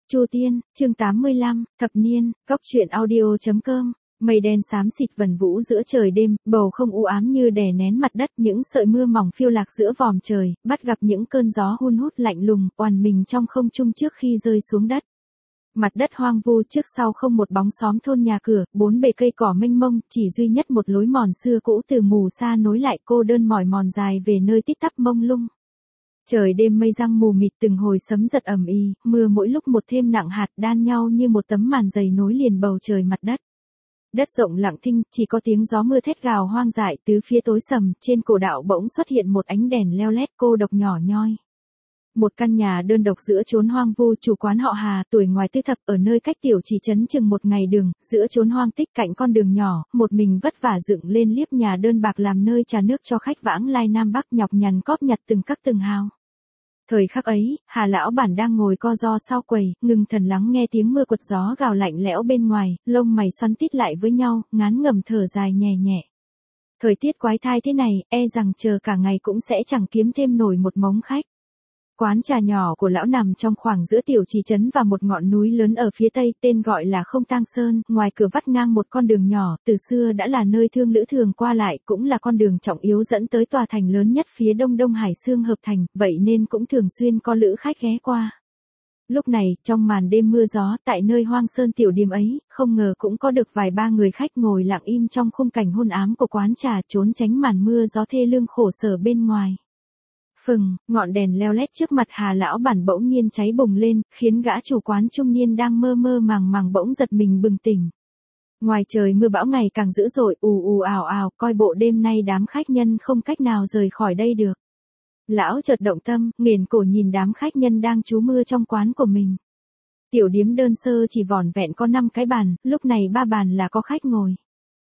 Chu Tiên, chương 85, thập niên, góc truyện audio.com. Mây đen xám xịt vần vũ giữa trời đêm, bầu không u ám như đè nén mặt đất, những sợi mưa mỏng phiêu lạc giữa vòm trời, bắt gặp những cơn gió hun hút lạnh lùng, oằn mình trong không trung trước khi rơi xuống đất. Mặt đất hoang vu, trước sau không một bóng xóm thôn nhà cửa, bốn bề cây cỏ mênh mông, chỉ duy nhất một lối mòn xưa cũ từ mù xa nối lại, cô đơn mỏi mòn dài về nơi tít tắp mông lung. Trời đêm mây giăng mù mịt, từng hồi sấm giật ầm ĩ, mưa mỗi lúc một thêm nặng hạt, đan nhau như một tấm màn dày nối liền bầu trời mặt đất. Đất rộng lặng thinh, chỉ có tiếng gió mưa thét gào hoang dại, tứ phía tối sầm, trên cổ đạo bỗng xuất hiện một ánh đèn leo lét cô độc nhỏ nhoi. Một căn nhà đơn độc giữa chốn hoang vu, chủ quán họ Hà, tuổi ngoài tư thập, ở nơi cách tiểu trì trấn chừng một ngày đường, giữa chốn hoang tích cạnh con đường nhỏ, một mình vất vả dựng lên liếp nhà đơn bạc làm nơi trà nước cho khách vãng lai Nam Bắc, nhọc nhằn cóp nhặt từng các từng hào. Thời khắc ấy, Hà lão bản đang ngồi co ro sau quầy, ngừng thần lắng nghe tiếng mưa quật gió gào lạnh lẽo bên ngoài, lông mày xoắn tít lại với nhau, ngán ngẩm thở dài nhẹ nhẹ. Thời tiết quái thai thế này, e rằng chờ cả ngày cũng sẽ chẳng kiếm thêm nổi một mống khách. Quán trà nhỏ của lão nằm trong khoảng giữa tiểu trì trấn và một ngọn núi lớn ở phía tây, tên gọi là Không Tang Sơn, ngoài cửa vắt ngang một con đường nhỏ, từ xưa đã là nơi thương lữ thường qua lại, cũng là con đường trọng yếu dẫn tới tòa thành lớn nhất phía đông Đông Hải Xương Hợp Thành, vậy nên cũng thường xuyên có lữ khách ghé qua. Lúc này, trong màn đêm mưa gió, tại nơi hoang sơn tiểu điếm ấy, không ngờ cũng có được vài ba người khách ngồi lặng im trong khung cảnh hôn ám của quán trà, trốn tránh màn mưa gió thê lương khổ sở bên ngoài. Phừng, ngọn đèn leo lét trước mặt Hà lão bản bỗng nhiên cháy bùng lên, khiến gã chủ quán trung niên đang mơ mơ màng màng bỗng giật mình bừng tỉnh. Ngoài trời mưa bão ngày càng dữ dội, ù ù ào ào, coi bộ đêm nay đám khách nhân không cách nào rời khỏi đây được. Lão chợt động tâm, nghển cổ nhìn đám khách nhân đang trú mưa trong quán của mình. Tiểu điếm đơn sơ chỉ vỏn vẹn có 5 cái bàn, lúc này 3 bàn là có khách ngồi.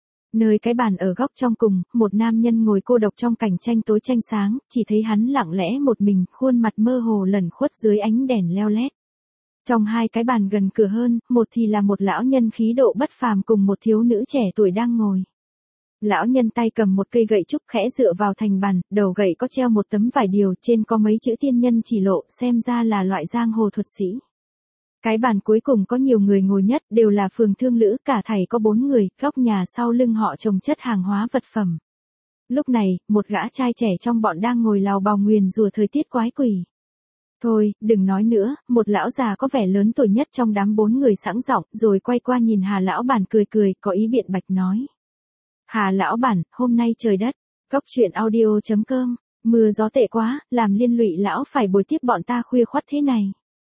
Nơi cái bàn ở góc trong cùng, một nam nhân ngồi cô độc trong cảnh tranh tối tranh sáng, chỉ thấy hắn lặng lẽ một mình, khuôn mặt mơ hồ lẩn khuất dưới ánh đèn leo lét. Trong 2 cái bàn gần cửa hơn, một thì là một lão nhân khí độ bất phàm cùng một thiếu nữ trẻ tuổi đang ngồi. Lão nhân tay cầm một cây gậy trúc khẽ dựa vào thành bàn, đầu gậy có treo một tấm vải điều, trên có mấy chữ tiên nhân chỉ lộ, xem ra là loại giang hồ thuật sĩ. Cái bàn cuối cùng có nhiều người ngồi nhất, đều là phường thương lữ, cả thảy có 4 người, góc nhà sau lưng họ chồng chất hàng hóa vật phẩm. Lúc này, một gã trai trẻ trong bọn đang ngồi lào bào nguyền rủa thời tiết quái quỷ. Thôi, đừng nói nữa, một lão già có vẻ lớn tuổi nhất trong đám 4 người sẵn giọng, rồi quay qua nhìn Hà lão bản cười cười, có ý biện bạch nói. Hà lão bản, hôm nay trời đất, góc truyện audio.com, mưa gió tệ quá, làm liên lụy lão phải bồi tiếp bọn ta khuya khoắt thế này.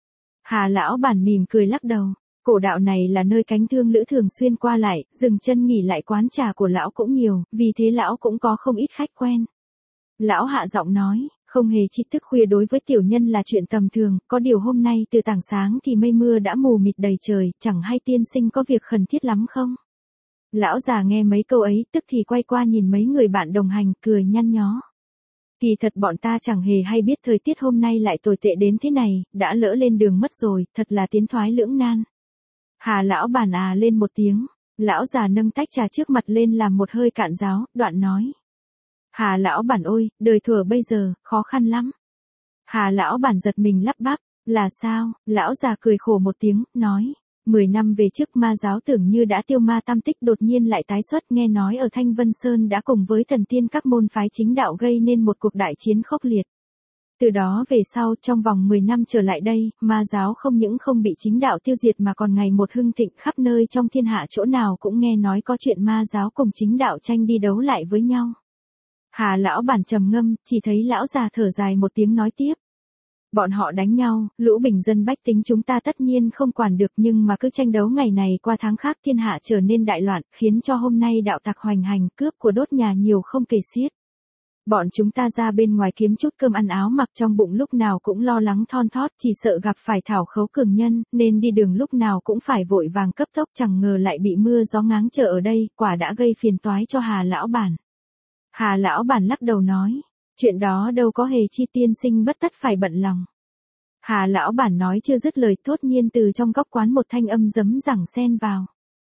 Hà lão bản mỉm cười lắc đầu, cổ đạo này là nơi cánh thương lữ thường xuyên qua lại, dừng chân nghỉ lại quán trà của lão cũng nhiều, vì thế lão cũng có không ít khách quen. Lão hạ giọng nói, không hề chi thức khuya đối với tiểu nhân là chuyện tầm thường, có điều hôm nay từ tảng sáng thì mây mưa đã mù mịt đầy trời, chẳng hay tiên sinh có việc khẩn thiết lắm không? Lão già nghe mấy câu ấy, tức thì quay qua nhìn mấy người bạn đồng hành, cười nhăn nhó. Kỳ thật bọn ta chẳng hề hay biết thời tiết hôm nay lại tồi tệ đến thế này, đã lỡ lên đường mất rồi, thật là tiến thoái lưỡng nan. Hà lão bản à lên một tiếng, lão già nâng tách trà trước mặt lên làm một hơi cạn ráo, đoạn nói. Hà lão bản ôi, đời thuở bây giờ, khó khăn lắm. Hà lão bản giật mình lắp bắp, là sao, lão già cười khổ một tiếng, nói. 10 năm về trước ma giáo tưởng như đã tiêu ma tam tích đột nhiên lại tái xuất, nghe nói ở Thanh Vân Sơn đã cùng với thần tiên các môn phái chính đạo gây nên một cuộc đại chiến khốc liệt. Từ đó về sau, trong vòng 10 năm trở lại đây, ma giáo không những không bị chính đạo tiêu diệt mà còn ngày một hưng thịnh, khắp nơi trong thiên hạ chỗ nào cũng nghe nói có chuyện ma giáo cùng chính đạo tranh đi đấu lại với nhau. Hà lão bản trầm ngâm, chỉ thấy lão già thở dài một tiếng nói tiếp. Bọn họ đánh nhau, lũ bình dân bách tính chúng ta tất nhiên không quản được, nhưng mà cứ tranh đấu ngày này qua tháng khác thiên hạ trở nên đại loạn, khiến cho hôm nay đạo tặc hoành hành, cướp của đốt nhà nhiều không kể xiết. Bọn chúng ta ra bên ngoài kiếm chút cơm ăn áo mặc, trong bụng lúc nào cũng lo lắng thon thót, chỉ sợ gặp phải thảo khấu cường nhân, nên đi đường lúc nào cũng phải vội vàng cấp tốc, chẳng ngờ lại bị mưa gió ngáng trở ở đây, quả đã gây phiền toái cho Hà lão bản. Hà lão bản lắc đầu nói. Chuyện đó đâu có hề chi tiên sinh bất tất phải bận lòng. Hà lão bản nói chưa dứt lời, thốt nhiên từ trong góc quán một thanh âm rấm rẳng xen vào.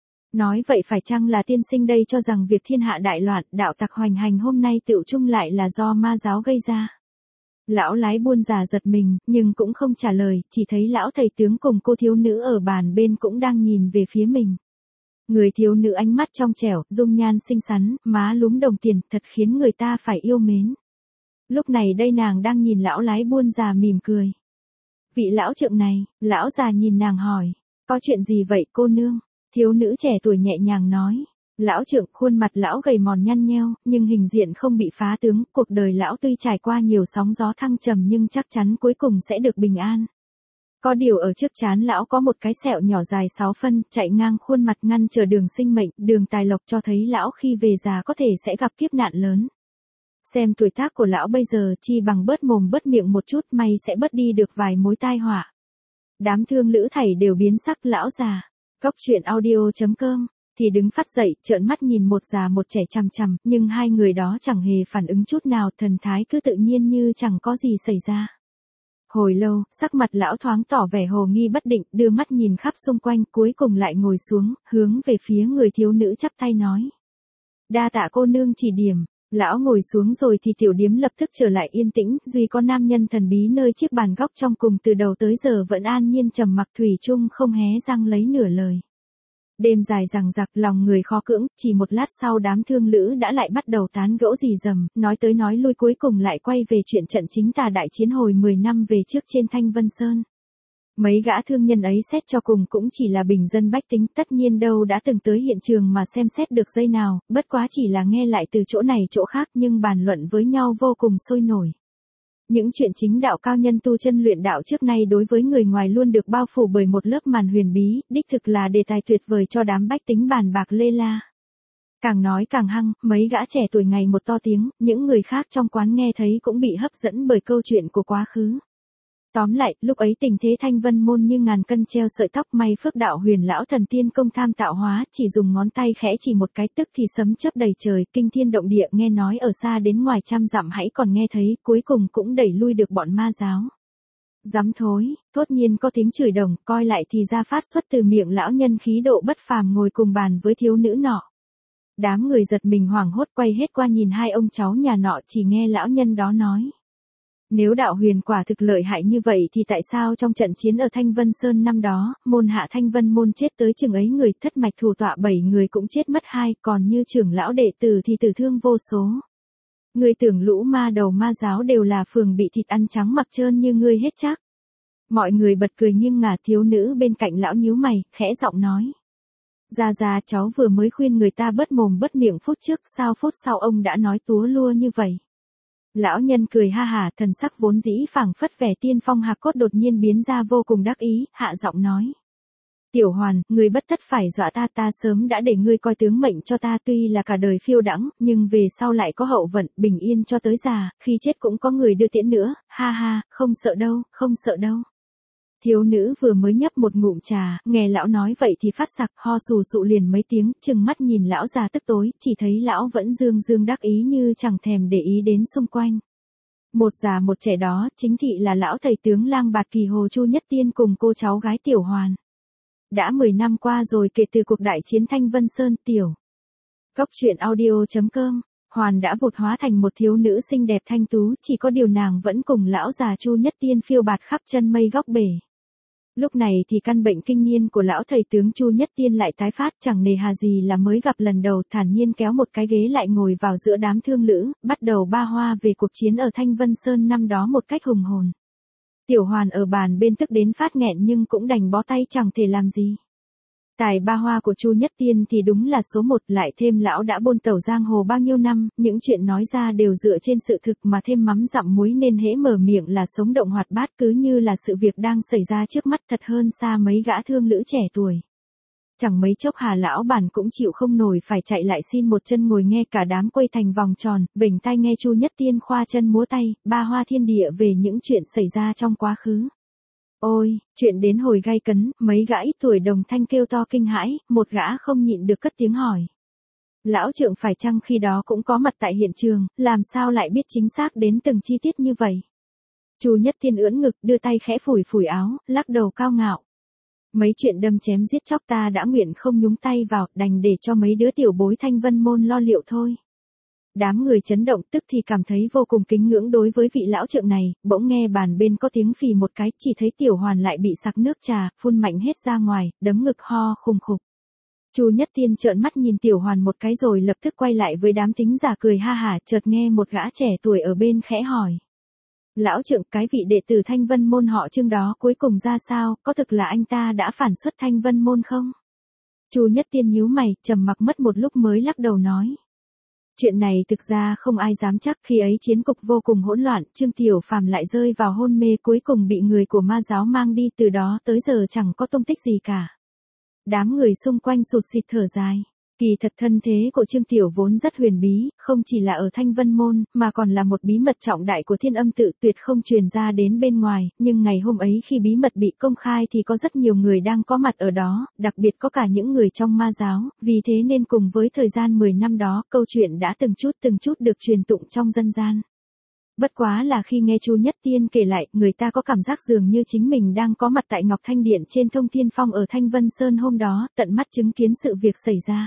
Nói vậy phải chăng là tiên sinh đây cho rằng việc thiên hạ đại loạn, đạo tặc hoành hành hôm nay tựu chung lại là do ma giáo gây ra? Lão lái buôn già giật mình, nhưng cũng không trả lời, chỉ thấy lão thầy tướng cùng cô thiếu nữ ở bàn bên cũng đang nhìn về phía mình. Người thiếu nữ ánh mắt trong trẻo, dung nhan xinh xắn, má lúm đồng tiền, thật khiến người ta phải yêu mến. Lúc này đây nàng đang nhìn lão lái buôn già mỉm cười. Vị lão trượng này, lão già nhìn nàng hỏi, có chuyện gì vậy cô nương? Thiếu nữ trẻ tuổi nhẹ nhàng nói. Lão trượng, khuôn mặt lão gầy mòn nhăn nheo, nhưng hình diện không bị phá tướng, cuộc đời lão tuy trải qua nhiều sóng gió thăng trầm nhưng chắc chắn cuối cùng sẽ được bình an. Có điều ở trước trán lão có một cái sẹo nhỏ dài 6 phân, chạy ngang khuôn mặt ngăn trở đường sinh mệnh, đường tài lộc, cho thấy lão khi về già có thể sẽ gặp kiếp nạn lớn. Xem tuổi tác của lão bây giờ chi bằng bớt mồm bớt miệng một chút, may sẽ bớt đi được vài mối tai họa. Đám thương lữ thảy đều biến sắc. Lão già. Góc truyện audio.com thì đứng phát dậy, trợn mắt nhìn một già một trẻ chằm chằm, nhưng hai người đó chẳng hề phản ứng chút nào, thần thái cứ tự nhiên như chẳng có gì xảy ra. Hồi lâu, sắc mặt lão thoáng tỏ vẻ hồ nghi bất định, đưa mắt nhìn khắp xung quanh, cuối cùng lại ngồi xuống, hướng về phía người thiếu nữ chắp tay nói. Đa tạ cô nương chỉ điểm. Lão ngồi xuống rồi thì tiểu điếm lập tức trở lại yên tĩnh, duy có nam nhân thần bí nơi chiếc bàn góc trong cùng từ đầu tới giờ vẫn an nhiên trầm mặc thủy chung không hé răng lấy nửa lời. Đêm dài dằng dặc, lòng người khó cưỡng, chỉ một lát sau đám thương lữ đã lại bắt đầu tán gẫu rì rầm, nói tới nói lui cuối cùng lại quay về chuyện trận chính tà đại chiến hồi 10 năm về trước trên Thanh Vân Sơn. Mấy gã thương nhân ấy xét cho cùng cũng chỉ là bình dân bách tính, tất nhiên đâu đã từng tới hiện trường mà xem xét được giây nào, bất quá chỉ là nghe lại từ chỗ này chỗ khác nhưng bàn luận với nhau vô cùng sôi nổi. Những chuyện chính đạo cao nhân tu chân luyện đạo trước nay đối với người ngoài luôn được bao phủ bởi một lớp màn huyền bí, đích thực là đề tài tuyệt vời cho đám bách tính bàn bạc lê la. Càng nói càng hăng, mấy gã trẻ tuổi ngày một to tiếng, những người khác trong quán nghe thấy cũng bị hấp dẫn bởi câu chuyện của quá khứ. Tóm lại, lúc ấy tình thế Thanh Vân môn như ngàn cân treo sợi tóc, may phước đạo huyền lão thần tiên công tham tạo hóa, chỉ dùng ngón tay khẽ chỉ một cái tức thì sấm chớp đầy trời, kinh thiên động địa, nghe nói ở xa đến ngoài trăm dặm hãy còn nghe thấy, cuối cùng cũng đẩy lui được bọn ma giáo. Dám thối, thốt nhiên có tiếng chửi đồng, coi lại thì ra phát xuất từ miệng lão nhân khí độ bất phàm ngồi cùng bàn với thiếu nữ nọ. Đám người giật mình hoảng hốt quay hết qua nhìn hai ông cháu nhà nọ, chỉ nghe lão nhân đó nói. Nếu đạo huyền quả thực lợi hại như vậy thì tại sao trong trận chiến ở Thanh Vân Sơn năm đó, môn hạ Thanh Vân môn chết tới chừng ấy người, thất mạch thủ tọa 7 người cũng chết mất 2, còn như trưởng lão đệ tử thì tử thương vô số. Người tưởng lũ ma đầu ma giáo đều là phường bị thịt ăn trắng mặc trơn như ngươi hết chắc. Mọi người bật cười nghiêng ngả, thiếu nữ bên cạnh lão nhíu mày, khẽ giọng nói. Ra cháu vừa mới khuyên người ta bớt mồm bớt miệng phút trước, sao phút sau ông đã nói túa lua như vậy. Lão nhân cười ha hả, thần sắc vốn dĩ phảng phất vẻ tiên phong hạc cốt đột nhiên biến ra vô cùng đắc ý, hạ giọng nói. Tiểu Hoàn, ngươi bất tất phải dọa ta sớm đã để ngươi coi tướng mệnh cho ta, tuy là cả đời phiêu đãng, nhưng về sau lại có hậu vận, bình yên cho tới già, khi chết cũng có người đưa tiễn nữa, ha ha, không sợ đâu, không sợ đâu. Thiếu nữ vừa mới nhấp một ngụm trà, nghe lão nói vậy thì phát sặc, ho sù sụ liền mấy tiếng, chừng mắt nhìn lão già tức tối, chỉ thấy lão vẫn dương đắc ý như chẳng thèm để ý đến xung quanh. Một già một trẻ đó, chính thị là lão thầy tướng Lang Bạt Kỳ Hồ Chu Nhất Tiên cùng cô cháu gái Tiểu Hoàn. Đã 10 năm qua rồi kể từ cuộc đại chiến Thanh Vân Sơn. Tiểu Góc truyện audio.com Hoàn đã vụt hóa thành một thiếu nữ xinh đẹp thanh tú, chỉ có điều nàng vẫn cùng lão già Chu Nhất Tiên phiêu bạt khắp chân mây góc bể. Lúc này thì căn bệnh kinh niên của lão thầy tướng Chu Nhất Tiên lại tái phát, chẳng nề hà gì là mới gặp lần đầu, thản nhiên kéo một cái ghế lại ngồi vào giữa đám thương lữ, bắt đầu ba hoa về cuộc chiến ở Thanh Vân Sơn năm đó một cách hùng hồn. Tiểu Hoàn ở bàn bên tức đến phát nghẹn nhưng cũng đành bó tay chẳng thể làm gì. Tài ba hoa của Chu Nhất Tiên thì đúng là số 1, lại thêm lão đã bôn tẩu giang hồ bao nhiêu năm, những chuyện nói ra đều dựa trên sự thực mà thêm mắm dặm muối nên hễ mở miệng là sống động hoạt bát, cứ như là sự việc đang xảy ra trước mắt, thật hơn xa mấy gã thương lữ trẻ tuổi. Chẳng mấy chốc Hà lão bản cũng chịu không nổi phải chạy lại xin một chân ngồi nghe, cả đám quay thành vòng tròn, bỉnh tai nghe Chu Nhất Tiên khoa chân múa tay, ba hoa thiên địa về những chuyện xảy ra trong quá khứ. Ôi, chuyện đến hồi gay cấn, mấy gã ít tuổi đồng thanh kêu to kinh hãi, một gã không nhịn được cất tiếng hỏi. Lão trượng phải chăng khi đó cũng có mặt tại hiện trường, làm sao lại biết chính xác đến từng chi tiết như vậy? Chu Nhất Tiên ưỡn ngực, đưa tay khẽ phủi áo, lắc đầu cao ngạo. Mấy chuyện đâm chém giết chóc ta đã nguyện không nhúng tay vào, đành để cho mấy đứa tiểu bối Thanh Vân môn lo liệu thôi. Đám người chấn động tức thì cảm thấy vô cùng kính ngưỡng đối với vị lão trượng này, bỗng nghe bàn bên có tiếng phì một cái, chỉ thấy Tiểu Hoàn lại bị sặc nước trà, phun mạnh hết ra ngoài, đấm ngực ho khùng khục. Chu Nhất Tiên trợn mắt nhìn Tiểu Hoàn một cái rồi lập tức quay lại với đám thính giả cười ha hả, chợt nghe một gã trẻ tuổi ở bên khẽ hỏi. Lão trượng, cái vị đệ tử Thanh Vân môn họ Trương đó cuối cùng ra sao, có thực là anh ta đã phản xuất Thanh Vân môn không? Chu Nhất Tiên nhíu mày, trầm mặc mất một lúc mới lắc đầu nói. Chuyện này thực ra không ai dám chắc, khi ấy chiến cục vô cùng hỗn loạn, Trương Tiểu Phàm lại rơi vào hôn mê, cuối cùng bị người của ma giáo mang đi, từ đó tới giờ chẳng có tung tích gì cả. Đám người xung quanh sụt sịt thở dài. Kỳ thật thân thế của Trương Tiểu vốn rất huyền bí, không chỉ là ở Thanh Vân môn, mà còn là một bí mật trọng đại của Thiên Âm tự, tuyệt không truyền ra đến bên ngoài, nhưng ngày hôm ấy khi bí mật bị công khai thì có rất nhiều người đang có mặt ở đó, đặc biệt có cả những người trong ma giáo, vì thế nên cùng với thời gian 10 năm đó, câu chuyện đã từng chút được truyền tụng trong dân gian. Bất quá là khi nghe Chu Nhất Tiên kể lại, người ta có cảm giác dường như chính mình đang có mặt tại Ngọc Thanh Điện trên Thông Thiên Phong ở Thanh Vân Sơn hôm đó, tận mắt chứng kiến sự việc xảy ra.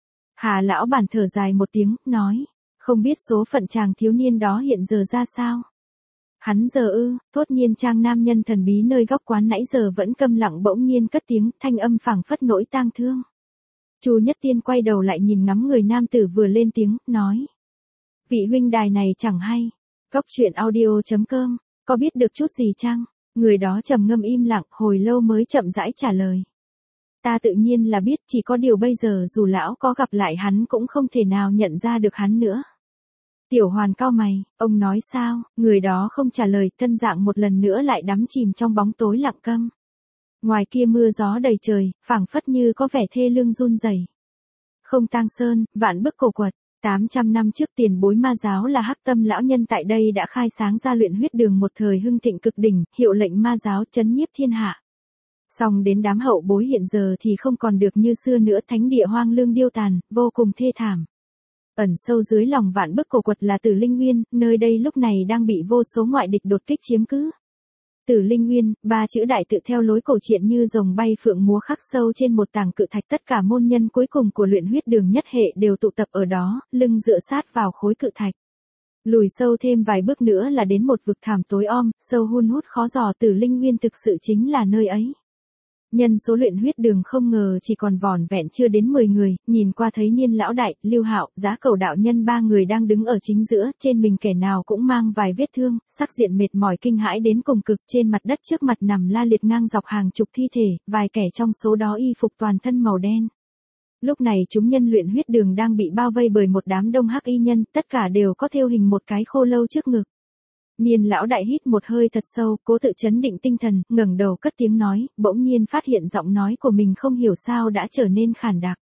Hà lão bản thở dài một tiếng, nói, không biết số phận chàng thiếu niên đó hiện giờ ra sao. Hắn giờ thốt nhiên trang nam nhân thần bí nơi góc quán nãy giờ vẫn câm lặng bỗng nhiên cất tiếng, thanh âm phảng phất nỗi tang thương. Chu Nhất Tiên quay đầu lại nhìn ngắm người nam tử vừa lên tiếng, nói. Vị huynh đài này chẳng hay. Cóc truyện audio.com, có biết được chút gì chăng? Người đó trầm ngâm im lặng, hồi lâu mới chậm rãi trả lời. Ta tự nhiên là biết, chỉ có điều bây giờ dù lão có gặp lại hắn cũng không thể nào nhận ra được hắn nữa. Tiểu Hoàn cau mày, ông nói sao? Người đó không trả lời, thân dạng một lần nữa lại đắm chìm trong bóng tối lặng câm. Ngoài kia mưa gió đầy trời, phảng phất như có vẻ thê lương run rẩy. Không tang sơn, vạn bức cổ quật. 800 năm trước tiền bối ma giáo là Hắc Tâm lão nhân tại đây đã khai sáng ra luyện huyết đường, một thời hưng thịnh cực đỉnh, hiệu lệnh ma giáo trấn nhiếp thiên hạ. Song đến đám hậu bối hiện giờ thì không còn được như xưa nữa, thánh địa hoang lương điêu tàn, vô cùng thê thảm. Ẩn sâu dưới lòng vạn bức cổ quật là Tử Linh Nguyên, nơi đây lúc này đang bị vô số ngoại địch đột kích chiếm cứ. Tử Linh Nguyên, ba chữ đại tự theo lối cổ truyện như rồng bay phượng múa khắc sâu trên một tảng cự thạch, tất cả môn nhân cuối cùng của luyện huyết đường nhất hệ đều tụ tập ở đó, lưng dựa sát vào khối cự thạch. Lùi sâu thêm vài bước nữa là đến một vực thẳm tối om, sâu hun hút khó dò, Tử Linh Nguyên thực sự chính là nơi ấy. Nhân số luyện huyết đường không ngờ chỉ còn vỏn vẹn chưa đến 10 người, nhìn qua thấy Niên lão đại, Lưu Hạo, Giá Cẩu đạo nhân ba người đang đứng ở chính giữa, trên mình kẻ nào cũng mang vài vết thương, sắc diện mệt mỏi kinh hãi đến cùng cực, trên mặt đất trước mặt nằm la liệt ngang dọc hàng chục thi thể, vài kẻ trong số đó y phục toàn thân màu đen. Lúc này chúng nhân luyện huyết đường đang bị bao vây bởi một đám đông hắc y nhân, tất cả đều có thêu hình một cái khô lâu trước ngực. Niên lão đại hít một hơi thật sâu, cố tự trấn định tinh thần, ngẩng đầu cất tiếng nói, bỗng nhiên phát hiện giọng nói của mình không hiểu sao đã trở nên khàn đặc.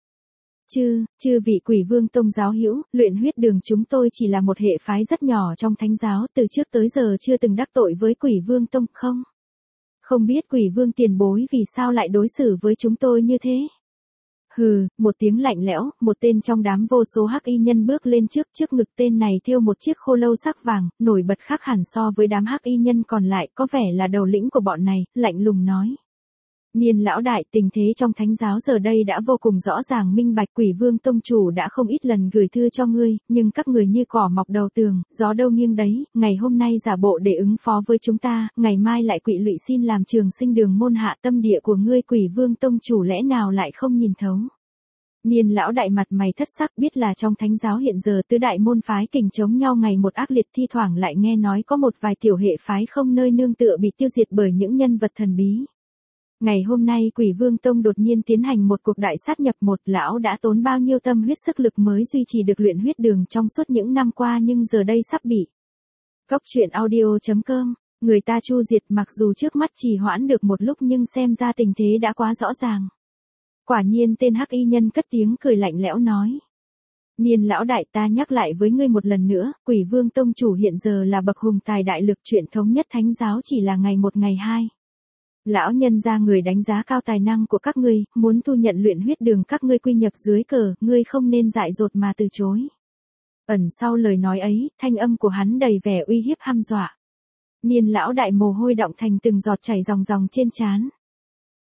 Chư vị Quỷ Vương Tông giáo hữu, luyện huyết đường chúng tôi chỉ là một hệ phái rất nhỏ trong thánh giáo, từ trước tới giờ chưa từng đắc tội với Quỷ Vương Tông, không? Không biết Quỷ Vương tiền bối vì sao lại đối xử với chúng tôi như thế? Hừ, một tiếng lạnh lẽo, một tên trong đám vô số hắc y nhân bước lên trước ngực tên này thêu một chiếc khô lâu sắc vàng, nổi bật khác hẳn so với đám hắc y nhân còn lại, có vẻ là đầu lĩnh của bọn này, lạnh lùng nói. Niên lão đại, tình thế trong thánh giáo giờ đây đã vô cùng rõ ràng minh bạch, Quỷ Vương tông chủ đã không ít lần gửi thư cho ngươi, nhưng các người như cỏ mọc đầu tường, gió đâu nghiêng đấy, ngày hôm nay giả bộ để ứng phó với chúng ta, ngày mai lại quỵ lụy xin làm trường sinh đường môn hạ tâm địa của ngươi, Quỷ Vương tông chủ lẽ nào lại không nhìn thấu. Niên lão đại mặt mày thất sắc, biết là trong thánh giáo hiện giờ tứ đại môn phái kình chống nhau ngày một ác liệt, thi thoảng lại nghe nói có một vài tiểu hệ phái không nơi nương tựa bị tiêu diệt bởi những nhân vật thần bí. Ngày hôm nay Quỷ Vương Tông đột nhiên tiến hành một cuộc đại sát nhập, một lão đã tốn bao nhiêu tâm huyết sức lực mới duy trì được luyện huyết đường trong suốt những năm qua, nhưng giờ đây sắp bị. Cóc truyện audio.com, người ta chu diệt, mặc dù trước mắt trì hoãn được một lúc nhưng xem ra tình thế đã quá rõ ràng. Quả nhiên tên hắc y nhân cất tiếng cười lạnh lẽo nói. Niên lão đại, ta nhắc lại với ngươi một lần nữa, Quỷ Vương Tông chủ hiện giờ là bậc hùng tài đại lực, chuyện thống nhất thánh giáo chỉ là ngày một ngày hai. Lão nhân ra người đánh giá cao tài năng của các ngươi, muốn thu nhận luyện huyết đường các ngươi quy nhập dưới cờ, ngươi không nên dại dột mà từ chối. Ẩn sau lời nói ấy, thanh âm của hắn đầy vẻ uy hiếp hăm dọa. Niên lão đại mồ hôi đọng thành từng giọt chảy ròng ròng trên trán.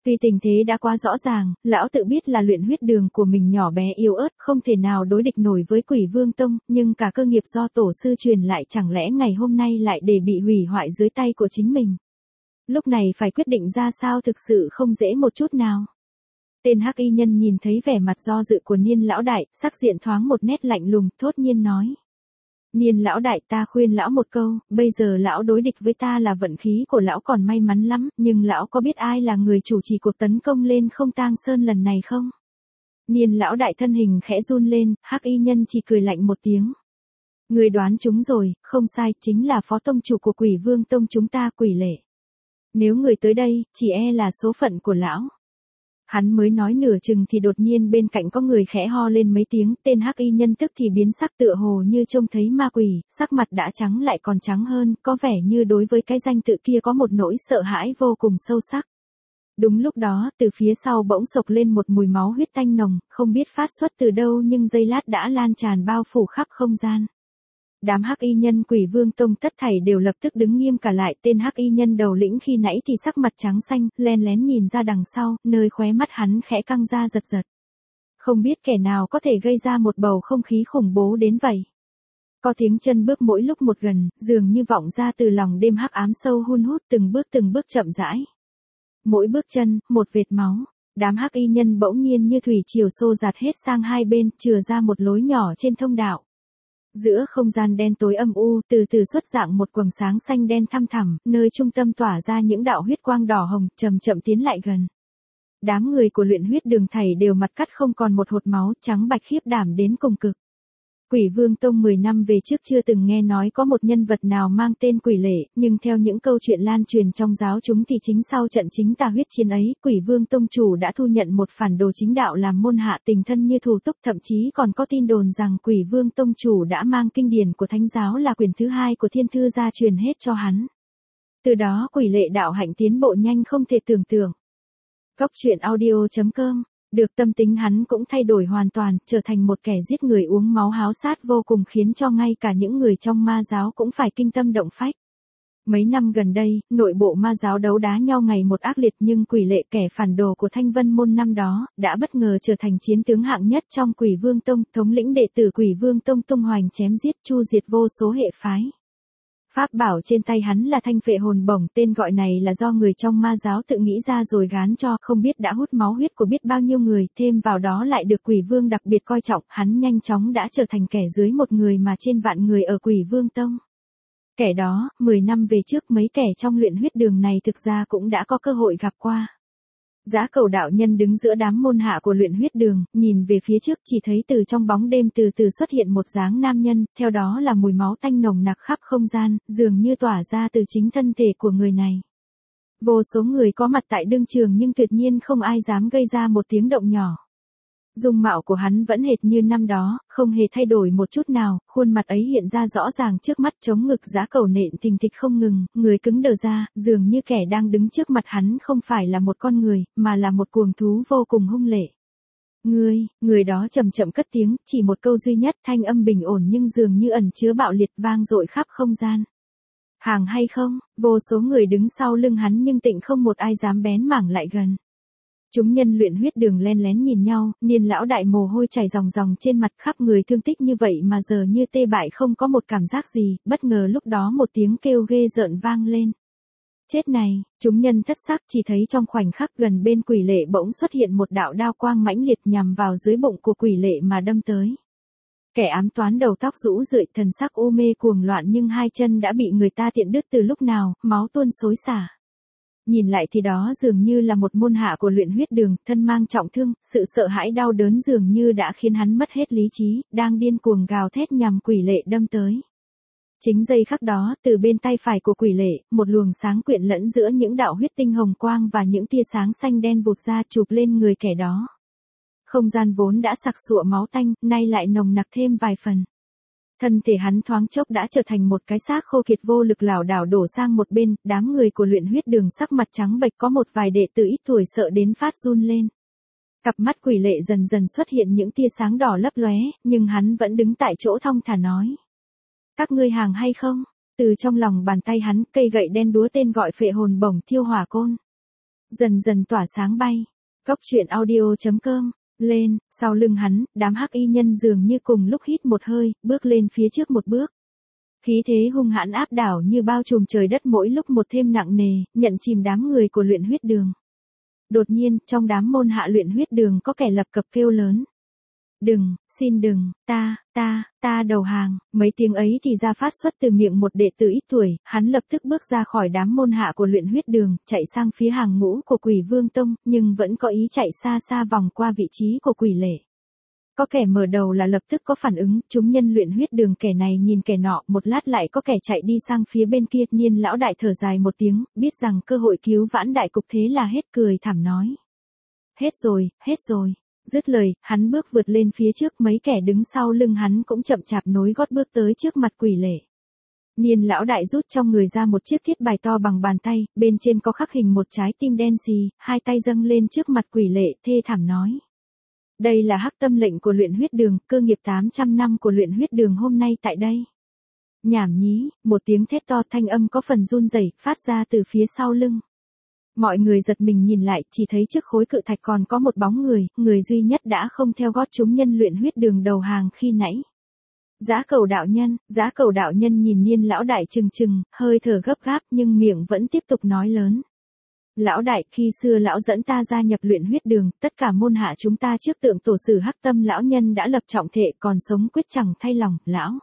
Tuy tình thế đã quá rõ ràng, lão tự biết là luyện huyết đường của mình nhỏ bé yếu ớt, không thể nào đối địch nổi với Quỷ Vương Tông, nhưng cả cơ nghiệp do tổ sư truyền lại chẳng lẽ ngày hôm nay lại để bị hủy hoại dưới tay của chính mình. Lúc này phải quyết định ra sao thực sự không dễ một chút nào. Tên hắc y nhân nhìn thấy vẻ mặt do dự của Niên lão đại, sắc diện thoáng một nét lạnh lùng, thốt nhiên nói. Niên lão đại, ta khuyên lão một câu, bây giờ lão đối địch với ta là vận khí của lão còn may mắn lắm, nhưng lão có biết ai là người chủ trì cuộc tấn công lên Không Tang Sơn lần này không? Niên lão đại thân hình khẽ run lên, hắc y nhân chỉ cười lạnh một tiếng. Người đoán chúng rồi, không sai, chính là phó tông chủ của Quỷ Vương Tông chúng ta, Quỷ Lệ. Nếu người tới đây, chỉ e là số phận của lão. Hắn mới nói nửa chừng thì đột nhiên bên cạnh có người khẽ ho lên mấy tiếng, tên hắc y nhân tức thì biến sắc tựa hồ như trông thấy ma quỷ, sắc mặt đã trắng lại còn trắng hơn, có vẻ như đối với cái danh tự kia có một nỗi sợ hãi vô cùng sâu sắc. Đúng lúc đó, từ phía sau bỗng sộc lên một mùi máu huyết tanh nồng, không biết phát xuất từ đâu nhưng giây lát đã lan tràn bao phủ khắp không gian. Đám hắc y nhân Quỷ Vương Tông tất thảy đều lập tức đứng nghiêm cả lại, tên hắc y nhân đầu lĩnh khi nãy thì sắc mặt trắng xanh, len lén nhìn ra đằng sau, nơi khóe mắt hắn khẽ căng ra giật giật. Không biết kẻ nào có thể gây ra một bầu không khí khủng bố đến vậy. Có tiếng chân bước mỗi lúc một gần, dường như vọng ra từ lòng đêm hắc ám sâu hun hút từng bước chậm rãi. Mỗi bước chân, một vệt máu. Đám hắc y nhân bỗng nhiên như thủy triều xô dạt hết sang hai bên, chừa ra một lối nhỏ trên thông đạo. Giữa không gian đen tối âm u, từ từ xuất dạng một quầng sáng xanh đen thăm thẳm, nơi trung tâm tỏa ra những đạo huyết quang đỏ hồng, chậm chậm tiến lại gần. Đám người của luyện huyết đường thảy đều mặt cắt không còn một hột máu, trắng bạch khiếp đảm đến cùng cực. Quỷ Vương Tông 10 năm về trước chưa từng nghe nói có một nhân vật nào mang tên Quỷ Lệ, nhưng theo những câu chuyện lan truyền trong giáo chúng thì chính sau trận chính tà huyết chiến ấy, Quỷ Vương Tông chủ đã thu nhận một phản đồ chính đạo làm môn hạ tình thân như thủ túc, thậm chí còn có tin đồn rằng Quỷ Vương Tông chủ đã mang kinh điển của thánh giáo là quyển thứ 2 của Thiên Thư gia truyền hết cho hắn. Từ đó Quỷ Lệ đạo hạnh tiến bộ nhanh không thể tưởng tượng. Góc truyện audio.com Được tâm tính hắn cũng thay đổi hoàn toàn, trở thành một kẻ giết người uống máu háo sát vô cùng khiến cho ngay cả những người trong ma giáo cũng phải kinh tâm động phách. Mấy năm gần đây, nội bộ ma giáo đấu đá nhau ngày một ác liệt nhưng Quỷ Lệ kẻ phản đồ của Thanh Vân Môn năm đó, đã bất ngờ trở thành chiến tướng hạng nhất trong Quỷ Vương Tông, thống lĩnh đệ tử Quỷ Vương Tông tung hoành chém giết chu diệt vô số hệ phái. Pháp bảo trên tay hắn là thanh phệ hồn bổng, tên gọi này là do người trong ma giáo tự nghĩ ra rồi gán cho, không biết đã hút máu huyết của biết bao nhiêu người, thêm vào đó lại được Quỷ Vương đặc biệt coi trọng, hắn nhanh chóng đã trở thành kẻ dưới một người mà trên vạn người ở Quỷ Vương Tông. Kẻ đó, 10 năm về trước mấy kẻ trong luyện huyết đường này thực ra cũng đã có cơ hội gặp qua. Giá Cầu đạo nhân đứng giữa đám môn hạ của luyện huyết đường, nhìn về phía trước chỉ thấy từ trong bóng đêm từ từ xuất hiện một dáng nam nhân, theo đó là mùi máu tanh nồng nặc khắp không gian, dường như tỏa ra từ chính thân thể của người này. Vô số người có mặt tại đương trường nhưng tuyệt nhiên không ai dám gây ra một tiếng động nhỏ. Dung mạo của hắn vẫn hệt như năm đó, không hề thay đổi một chút nào, khuôn mặt ấy hiện ra rõ ràng trước mắt, chống ngực Giá Cầu nện thình thịch không ngừng, người cứng đờ ra, dường như kẻ đang đứng trước mặt hắn không phải là một con người, mà là một cuồng thú vô cùng hung lệ. Người đó chậm chậm cất tiếng, chỉ một câu duy nhất, thanh âm bình ổn nhưng dường như ẩn chứa bạo liệt vang dội khắp không gian. Hàng hay không, vô số người đứng sau lưng hắn nhưng tịnh không một ai dám bén mảng lại gần. Chúng nhân luyện huyết đường len lén nhìn nhau, Niên lão đại mồ hôi chảy ròng ròng trên mặt, khắp người thương tích như vậy mà giờ như tê bại không có một cảm giác gì, bất ngờ lúc đó một tiếng kêu ghê rợn vang lên. Chết này, chúng nhân thất sắc chỉ thấy trong khoảnh khắc gần bên Quỷ Lệ bỗng xuất hiện một đạo đao quang mãnh liệt nhằm vào dưới bụng của Quỷ Lệ mà đâm tới. Kẻ ám toán đầu tóc rũ rượi, thần sắc u mê cuồng loạn nhưng hai chân đã bị người ta tiện đứt từ lúc nào, máu tuôn xối xả. Nhìn lại thì đó dường như là một môn hạ của luyện huyết đường, thân mang trọng thương, sự sợ hãi đau đớn dường như đã khiến hắn mất hết lý trí, đang điên cuồng gào thét nhằm Quỷ Lệ đâm tới. Chính giây khắc đó, từ bên tay phải của Quỷ Lệ, một luồng sáng quyện lẫn giữa những đạo huyết tinh hồng quang và những tia sáng xanh đen vụt ra chụp lên người kẻ đó. Không gian vốn đã sặc sụa máu tanh, nay lại nồng nặc thêm vài phần. Thân thể hắn thoáng chốc đã trở thành một cái xác khô kiệt vô lực lảo đảo đổ sang một bên, đám người của luyện huyết đường sắc mặt trắng bệch, có một vài đệ tử ít tuổi sợ đến phát run lên. Cặp mắt Quỷ Lệ dần dần xuất hiện những tia sáng đỏ lấp lóe, nhưng hắn vẫn đứng tại chỗ thong thả nói. Các ngươi hàng hay không? Từ trong lòng bàn tay hắn, cây gậy đen đúa tên gọi phệ hồn bổng thiêu hỏa côn. dần dần tỏa sáng bay. Cốc truyện audio.com, lên, sau lưng hắn, đám hắc y nhân dường như cùng lúc hít một hơi, bước lên phía trước một bước. Khí thế hung hãn áp đảo như bao trùm trời đất mỗi lúc một thêm nặng nề, nhận chìm đám người của luyện huyết đường. Đột nhiên, trong đám môn hạ luyện huyết đường có kẻ lập cập kêu lớn. Đừng, xin đừng, ta đầu hàng, mấy tiếng ấy thì ra phát xuất từ miệng một đệ tử ít tuổi, hắn lập tức bước ra khỏi đám môn hạ của luyện huyết đường, chạy sang phía hàng ngũ của Quỷ Vương Tông, nhưng vẫn có ý chạy xa xa vòng qua vị trí của Quỷ Lệ. Có kẻ mở đầu là lập tức có phản ứng, chúng nhân luyện huyết đường kẻ này nhìn kẻ nọ, một lát lại có kẻ chạy đi sang phía bên kia, Niên lão đại thở dài một tiếng, biết rằng cơ hội cứu vãn đại cục thế là hết, cười thảm nói. Hết rồi. Dứt lời, hắn bước vượt lên phía trước, mấy kẻ đứng sau lưng hắn cũng chậm chạp nối gót bước tới trước mặt Quỷ Lệ. Niên lão đại rút trong người ra một chiếc thiết bài to bằng bàn tay, bên trên có khắc hình một trái tim đen xì, hai tay dâng lên trước mặt Quỷ Lệ, thê thảm nói. Đây là hắc tâm lệnh của luyện huyết đường, cơ nghiệp 800 năm của luyện huyết đường hôm nay tại đây. Nhảm nhí, một tiếng thét to, thanh âm có phần run rẩy phát ra từ phía sau lưng. Mọi người giật mình nhìn lại, chỉ thấy trước khối cự thạch còn có một bóng người duy nhất đã không theo gót chúng nhân luyện huyết đường đầu hàng khi nãy. Giá Cẩu đạo nhân nhìn Niên lão đại trừng, hơi thở gấp gáp nhưng miệng vẫn tiếp tục nói lớn. Lão đại, khi xưa lão dẫn ta gia nhập luyện huyết đường, tất cả môn hạ chúng ta trước tượng tổ sử Hắc Tâm lão nhân đã lập trọng thệ, còn sống quyết chẳng thay lòng,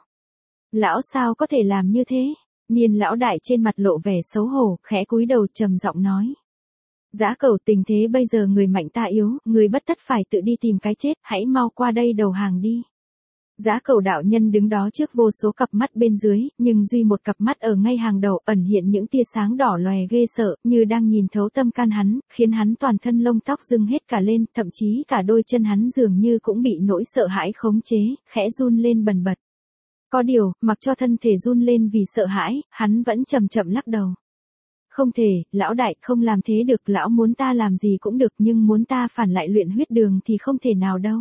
lão sao có thể làm như thế? Niên lão đại trên mặt lộ vẻ xấu hổ, khẽ cúi đầu trầm giọng nói. Giá Cẩu, tình thế bây giờ người mạnh ta yếu, người bất tất phải tự đi tìm cái chết, hãy mau qua đây đầu hàng đi. Giá Cẩu đạo nhân đứng đó trước vô số cặp mắt bên dưới, nhưng duy một cặp mắt ở ngay hàng đầu ẩn hiện những tia sáng đỏ lòe ghê sợ, như đang nhìn thấu tâm can hắn, khiến hắn toàn thân lông tóc rưng hết cả lên, thậm chí cả đôi chân hắn dường như cũng bị nỗi sợ hãi khống chế, khẽ run lên bần bật. Có điều, mặc cho thân thể run lên vì sợ hãi, hắn vẫn chậm chậm lắc đầu. Không thể, lão đại, không làm thế được, lão muốn ta làm gì cũng được, nhưng muốn ta phản lại luyện huyết đường thì không thể nào đâu.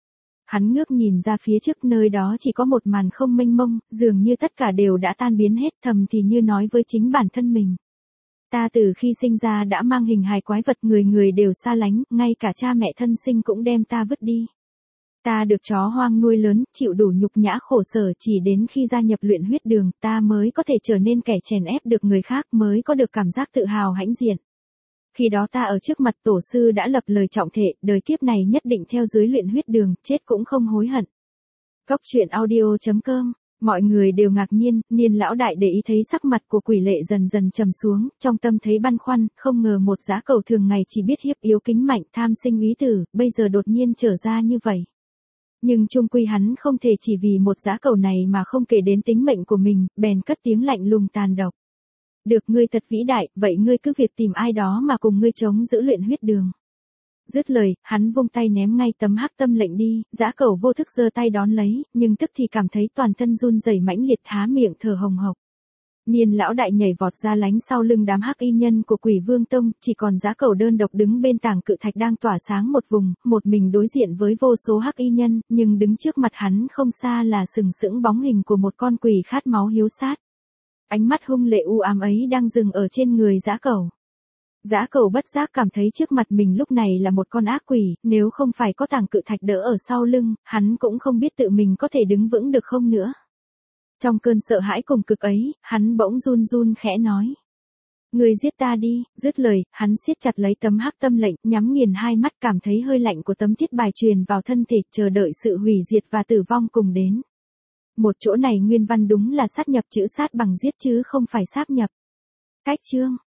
Hắn ngước nhìn ra phía trước, nơi đó chỉ có một màn không mênh mông, dường như tất cả đều đã tan biến hết, thầm thì như nói với chính bản thân mình. Ta từ khi sinh ra đã mang hình hài quái vật, người đều xa lánh, ngay cả cha mẹ thân sinh cũng đem ta vứt đi. Ta được chó hoang nuôi lớn, chịu đủ nhục nhã khổ sở, chỉ đến khi gia nhập luyện huyết đường, ta mới có thể trở nên kẻ chèn ép được người khác, mới có được cảm giác tự hào hãnh diện. Khi đó ta ở trước mặt tổ sư đã lập lời trọng thệ, đời kiếp này nhất định theo dưới luyện huyết đường, chết cũng không hối hận. Cốc truyện audio.com, mọi người đều ngạc nhiên, Niên lão đại để ý thấy sắc mặt của Quỷ Lệ dần dần trầm xuống, trong tâm thấy băn khoăn, không ngờ một Giá Cẩu thường ngày chỉ biết hiếp yếu kính mạnh, tham sinh úy tử, bây giờ đột nhiên trở ra như vậy. Nhưng chung quy hắn không thể chỉ vì một Giá Cẩu này mà không kể đến tính mệnh của mình, bèn cất tiếng lạnh lùng tàn độc. Được, ngươi thật vĩ đại, vậy ngươi cứ việc tìm ai đó mà cùng ngươi chống giữ luyện huyết đường. Dứt lời, hắn vung tay ném ngay tấm hắc tâm lệnh đi, Giá Cẩu vô thức giơ tay đón lấy, nhưng tức thì cảm thấy toàn thân run rẩy mãnh liệt, há miệng thở hồng hộc. Niên lão đại nhảy vọt ra lánh sau lưng đám hắc y nhân của Quỷ Vương Tông, chỉ còn Giá Cẩu đơn độc đứng bên tảng cự thạch đang tỏa sáng một vùng, một mình đối diện với vô số hắc y nhân, nhưng đứng trước mặt hắn không xa là sừng sững bóng hình của một con quỷ khát máu hiếu sát. Ánh mắt hung lệ u ám ấy đang dừng ở trên người Giá Cẩu. Giá Cẩu bất giác cảm thấy trước mặt mình lúc này là một con ác quỷ, nếu không phải có tảng cự thạch đỡ ở sau lưng, hắn cũng không biết tự mình có thể đứng vững được không nữa. Trong cơn sợ hãi cùng cực ấy, hắn bỗng run run khẽ nói. Người giết ta đi, dứt lời, hắn siết chặt lấy tấm hắc tâm lệnh, nhắm nghiền hai mắt, cảm thấy hơi lạnh của tấm thiết bài truyền vào thân thể, chờ đợi sự hủy diệt và tử vong cùng đến. Một chỗ này nguyên văn đúng là sát nhập chữ sát bằng giết chứ không phải sáp nhập. Cách chương